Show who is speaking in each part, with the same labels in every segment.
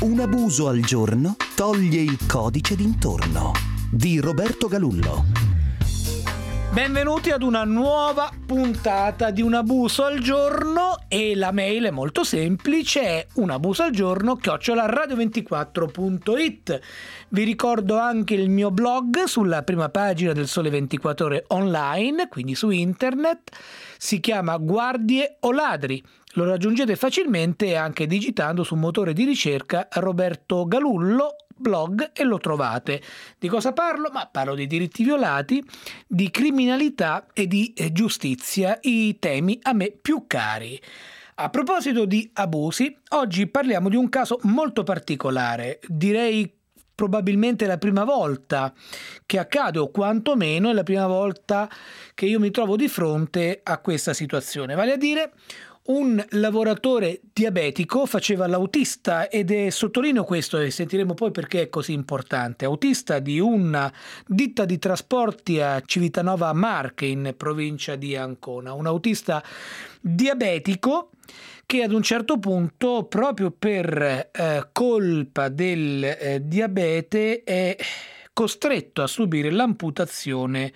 Speaker 1: Un abuso al giorno toglie il codice d'intorno di Roberto Galullo.
Speaker 2: Benvenuti ad una nuova puntata di Un abuso al giorno e la mail è molto semplice, è unabusoalgiorno@radio24.it. Vi ricordo anche il mio blog sulla prima pagina del Sole 24 Ore online, quindi su internet, si chiama Guardie o Ladri. Lo raggiungete facilmente anche digitando su motore di ricerca Roberto Galullo blog e lo trovate. Di cosa parlo? Ma parlo di diritti violati, di criminalità e di giustizia, i temi a me più cari. A proposito di abusi, oggi parliamo di un caso molto particolare, direi probabilmente la prima volta che accade, o quantomeno è la prima volta che io mi trovo di fronte a questa situazione, vale a dire un lavoratore diabetico faceva l'autista sottolineo questo e sentiremo poi perché è così importante, autista di una ditta di trasporti a Civitanova Marche in provincia di Ancona, un autista diabetico che ad un certo punto proprio per colpa del diabete è costretto a subire l'amputazione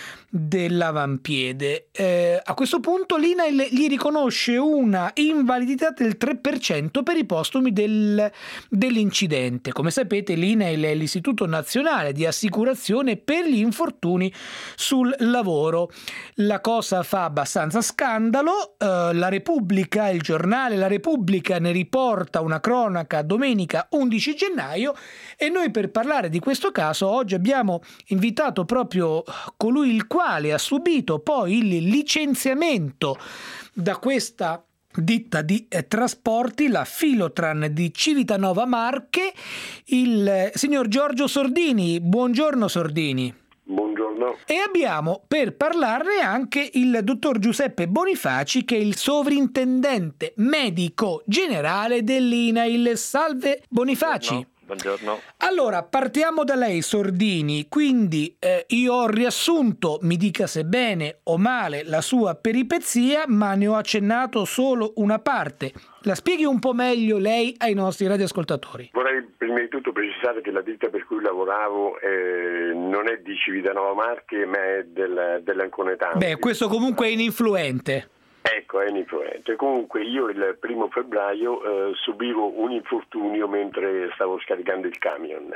Speaker 2: dell'avampiede. A questo punto l'INAIL gli riconosce una invalidità del 3% per i postumi dell'incidente. Come sapete, l'INAIL è l'Istituto Nazionale di Assicurazione per gli infortuni sul lavoro. La cosa fa abbastanza scandalo. La Repubblica, il giornale La Repubblica ne riporta una cronaca domenica 11 gennaio e noi per parlare di questo caso oggi abbiamo invitato proprio colui il quale ha subito poi il licenziamento da questa ditta di trasporti, la Filotran di Civitanova Marche, il signor Giorgio Sordini. Buongiorno Sordini.
Speaker 3: Buongiorno.
Speaker 2: E abbiamo per parlarne anche il dottor Giuseppe Bonifaci, che è il sovrintendente medico generale dell'INAIL. Salve Bonifaci.
Speaker 3: Buongiorno.
Speaker 2: Allora, partiamo da lei, Sordini. Quindi io ho riassunto, mi dica se bene o male, la sua peripezia, ma ne ho accennato solo una parte. La spieghi un po' meglio lei ai nostri radioascoltatori.
Speaker 3: Vorrei prima di tutto precisare che la ditta per cui lavoravo non è di Civitanova Marche, ma è dell'Anconetano.
Speaker 2: Beh, questo comunque è ininfluente.
Speaker 3: Ecco, è ininfluente. Comunque io il 1 febbraio subivo un infortunio mentre stavo scaricando il camion.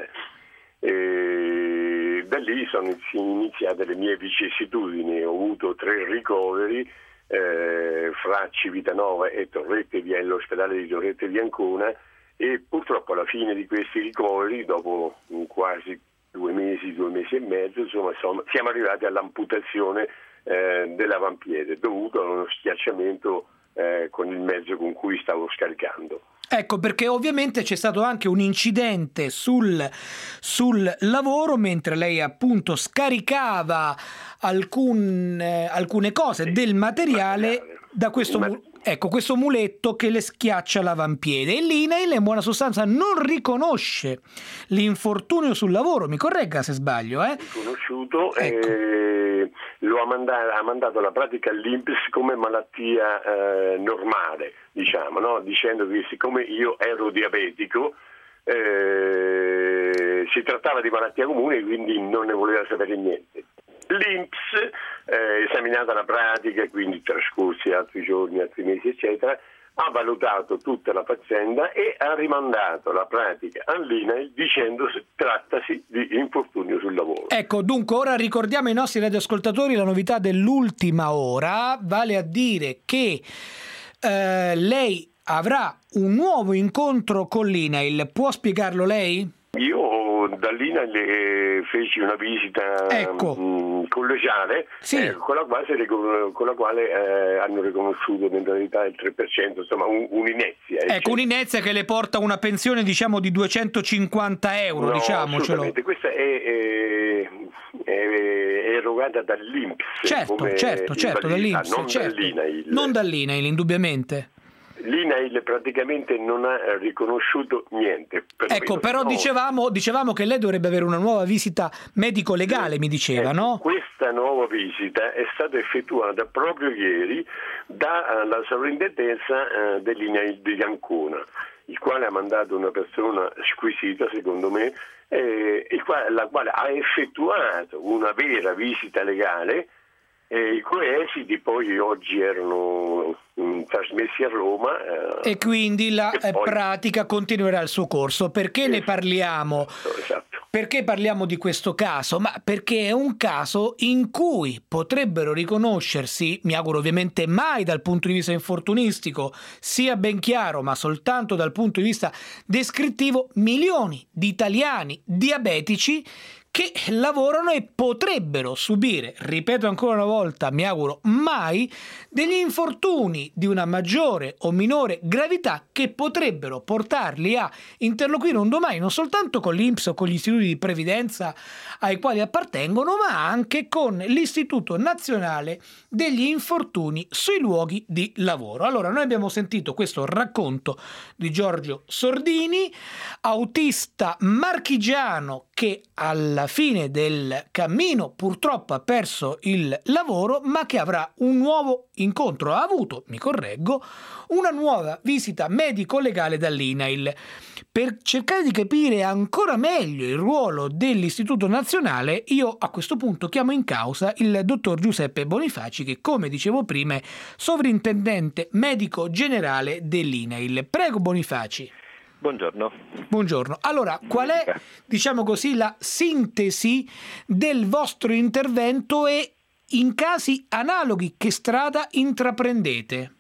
Speaker 3: E da lì sono iniziate le mie vicissitudini. Ho avuto 3 ricoveri fra Civitanova e l'ospedale di Torrette di Ancona, e purtroppo alla fine di questi ricoveri, dopo quasi 2 mesi e mezzo, insomma, siamo arrivati all'amputazione dell'avampiede dovuto a uno schiacciamento con il mezzo con cui stavo scaricando.
Speaker 2: Ecco, perché ovviamente c'è stato anche un incidente sul lavoro mentre lei appunto scaricava alcune cose del materiale da questo muletto che le schiaccia l'avampiede, e l'INAIL in buona sostanza non riconosce l'infortunio sul lavoro, mi corregga se sbaglio.
Speaker 3: Riconosciuto,
Speaker 2: ecco.
Speaker 3: Ha mandato la pratica all'INPS come malattia normale, diciamo, no? Dicendo che siccome io ero diabetico si trattava di malattia comune, quindi non ne voleva sapere niente. L'INPS, esaminata la pratica e quindi trascorsi altri giorni, altri mesi, eccetera, ha valutato tutta la faccenda e ha rimandato la pratica all'INAIL dicendo che trattasi di infortunio sul lavoro.
Speaker 2: Ecco, dunque ora ricordiamo ai nostri radioascoltatori la novità dell'ultima ora, vale a dire che lei avrà un nuovo incontro con l'INAIL. Può spiegarlo lei?
Speaker 3: Io dall'INAIL feci una visita collegiale,
Speaker 2: sì.
Speaker 3: con la quale hanno riconosciuto l'invalidità del 3%, insomma un'inezia.
Speaker 2: Ecco, un'inezia che le porta una pensione diciamo di 250 euro,
Speaker 3: no,
Speaker 2: diciamocelo.
Speaker 3: Assolutamente, questa è erogata dall'INPS.
Speaker 2: Certo, dall'INPS,
Speaker 3: non
Speaker 2: certo.
Speaker 3: dall'INAIL.
Speaker 2: Non dall'INAIL, indubbiamente.
Speaker 3: l'INAIL praticamente non ha riconosciuto niente.
Speaker 2: Ecco, però dicevamo che lei dovrebbe avere una nuova visita medico-legale, mi diceva, no?
Speaker 3: Questa nuova visita è stata effettuata proprio ieri dalla sovrintendenza dell'INAIL di Ancona, il quale ha mandato una persona squisita, secondo me, la quale ha effettuato una vera visita legale. I cui esiti poi oggi erano trasmessi a Roma.
Speaker 2: E quindi la pratica continuerà il suo corso. Perché ne parliamo?
Speaker 3: Esatto.
Speaker 2: Perché parliamo di questo caso? Ma perché è un caso in cui potrebbero riconoscersi, mi auguro ovviamente mai dal punto di vista infortunistico, sia ben chiaro, ma soltanto dal punto di vista descrittivo, milioni di italiani diabetici che lavorano e potrebbero subire, ripeto ancora una volta, mi auguro mai, degli infortuni di una maggiore o minore gravità che potrebbero portarli a interloquire un domani non soltanto con l'INPS o con gli istituti di previdenza ai quali appartengono, ma anche con l'Istituto Nazionale degli Infortuni sui luoghi di lavoro. Allora, noi abbiamo sentito questo racconto di Giorgio Sordini, autista marchigiano che alla fine del cammino purtroppo ha perso il lavoro, ma che avrà un nuovo incontro, ha avuto, mi correggo, una nuova visita medico-legale dall'INAIL per cercare di capire ancora meglio il ruolo dell'Istituto Nazionale. Io a questo punto chiamo in causa il dottor Giuseppe Bonifaci, che come dicevo prima è sovrintendente medico generale dell'INAIL. Prego Bonifaci.
Speaker 4: Buongiorno.
Speaker 2: Buongiorno. Allora, qual è, diciamo così, la sintesi del vostro intervento e in casi analoghi che strada intraprendete?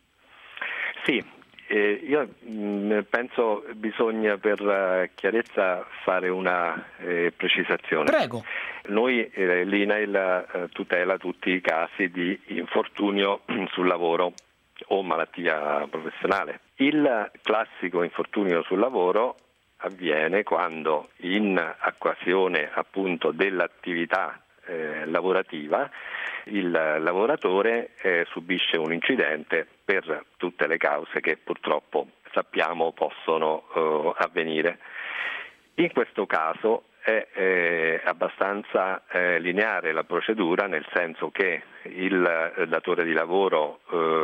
Speaker 4: Sì, io penso bisogna per chiarezza fare una precisazione.
Speaker 2: Prego.
Speaker 4: Noi, l'INAIL tutela tutti i casi di infortunio sul lavoro o malattia professionale. Il classico infortunio sul lavoro avviene quando in occasione appunto dell'attività lavorativa il lavoratore subisce un incidente per tutte le cause che purtroppo sappiamo possono avvenire. In questo caso è abbastanza lineare la procedura, nel senso che il datore di lavoro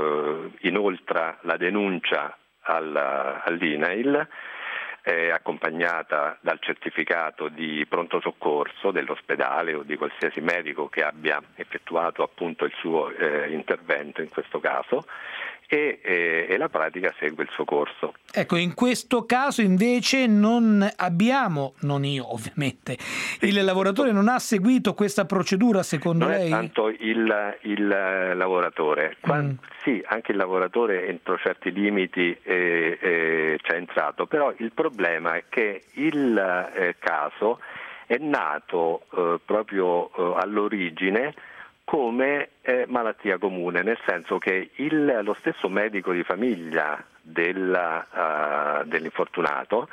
Speaker 4: inoltra la denuncia all'INAIL, accompagnata dal certificato di pronto soccorso dell'ospedale o di qualsiasi medico che abbia effettuato appunto il suo intervento in questo caso, e la pratica segue il suo corso.
Speaker 2: Ecco, in questo caso invece non abbiamo, non io ovviamente, il lavoratore non ha seguito questa procedura, secondo lei?
Speaker 4: Non è tanto il lavoratore, sì, anche il lavoratore entro certi limiti c'è entrato, però il problema è che il caso è nato proprio all'origine come malattia comune, nel senso che lo stesso medico di famiglia dell'infortunato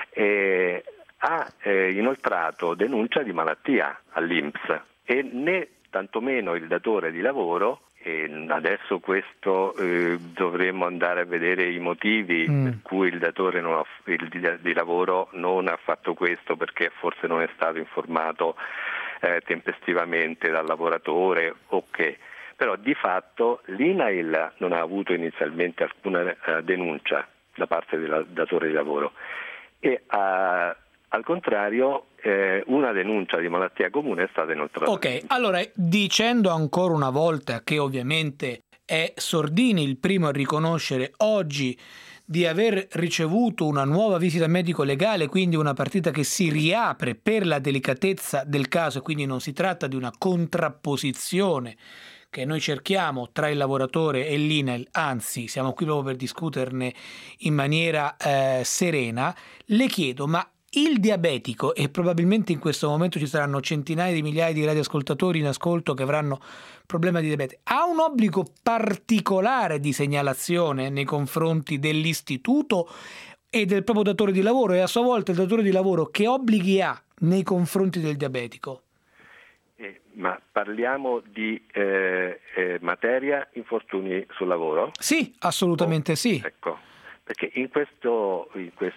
Speaker 4: ha inoltrato denuncia di malattia all'INPS e né tantomeno il datore di lavoro. E adesso questo dovremmo andare a vedere i motivi per cui il datore di lavoro non ha fatto questo, perché forse non è stato informato tempestivamente dal lavoratore o che. Però di fatto l'INAIL non ha avuto inizialmente alcuna denuncia da parte del datore di lavoro e al contrario una denuncia di malattia comune è stata inoltrata.
Speaker 2: Ok, allora dicendo ancora una volta che ovviamente è Sordini il primo a riconoscere oggi di aver ricevuto una nuova visita medico-legale, quindi una partita che si riapre per la delicatezza del caso, quindi non si tratta di una contrapposizione che noi cerchiamo tra il lavoratore e l'INAIL, anzi siamo qui proprio per discuterne in maniera serena. Le chiedo, ma il diabetico, e probabilmente in questo momento ci saranno centinaia di migliaia di radioascoltatori in ascolto che avranno problema di diabete, ha un obbligo particolare di segnalazione nei confronti dell'istituto e del proprio datore di lavoro, e a sua volta il datore di lavoro che obblighi ha nei confronti del diabetico?
Speaker 4: Ma parliamo di materia infortuni sul lavoro?
Speaker 2: Sì, assolutamente sì.
Speaker 4: Ecco. perché in questo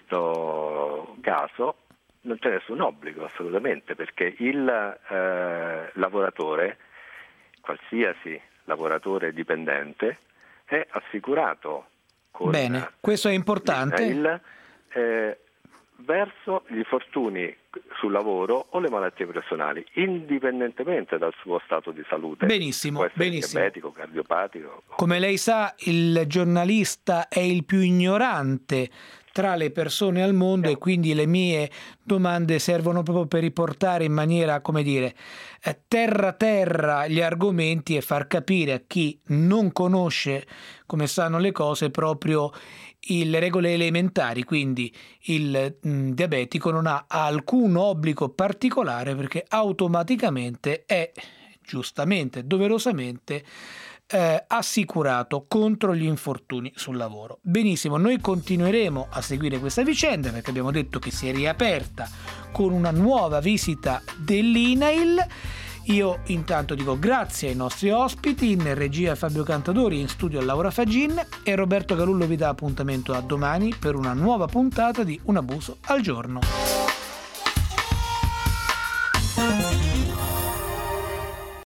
Speaker 4: caso non c'è nessun obbligo assolutamente, perché il lavoratore, qualsiasi lavoratore dipendente, è assicurato con
Speaker 2: Bene, questo è importante.
Speaker 4: Verso gli infortuni sul lavoro o le malattie personali, indipendentemente dal suo stato di salute.
Speaker 2: Benissimo,
Speaker 4: può essere
Speaker 2: benissimo.
Speaker 4: diabetico, cardiopatico.
Speaker 2: Come lei sa, il giornalista è il più ignorante tra le persone al mondo, e quindi le mie domande servono proprio per riportare in maniera, come dire, terra gli argomenti e far capire a chi non conosce come stanno le cose proprio le regole elementari. Quindi il diabetico non ha alcun obbligo particolare, perché automaticamente è, giustamente, doverosamente, assicurato contro gli infortuni sul lavoro. Benissimo, noi continueremo a seguire questa vicenda, perché abbiamo detto che si è riaperta con una nuova visita dell'INAIL. Io intanto dico grazie ai nostri ospiti, in regia Fabio Cantadori, in studio Laura Fagin, e Roberto Galullo vi dà appuntamento a domani per una nuova puntata di Un abuso al giorno.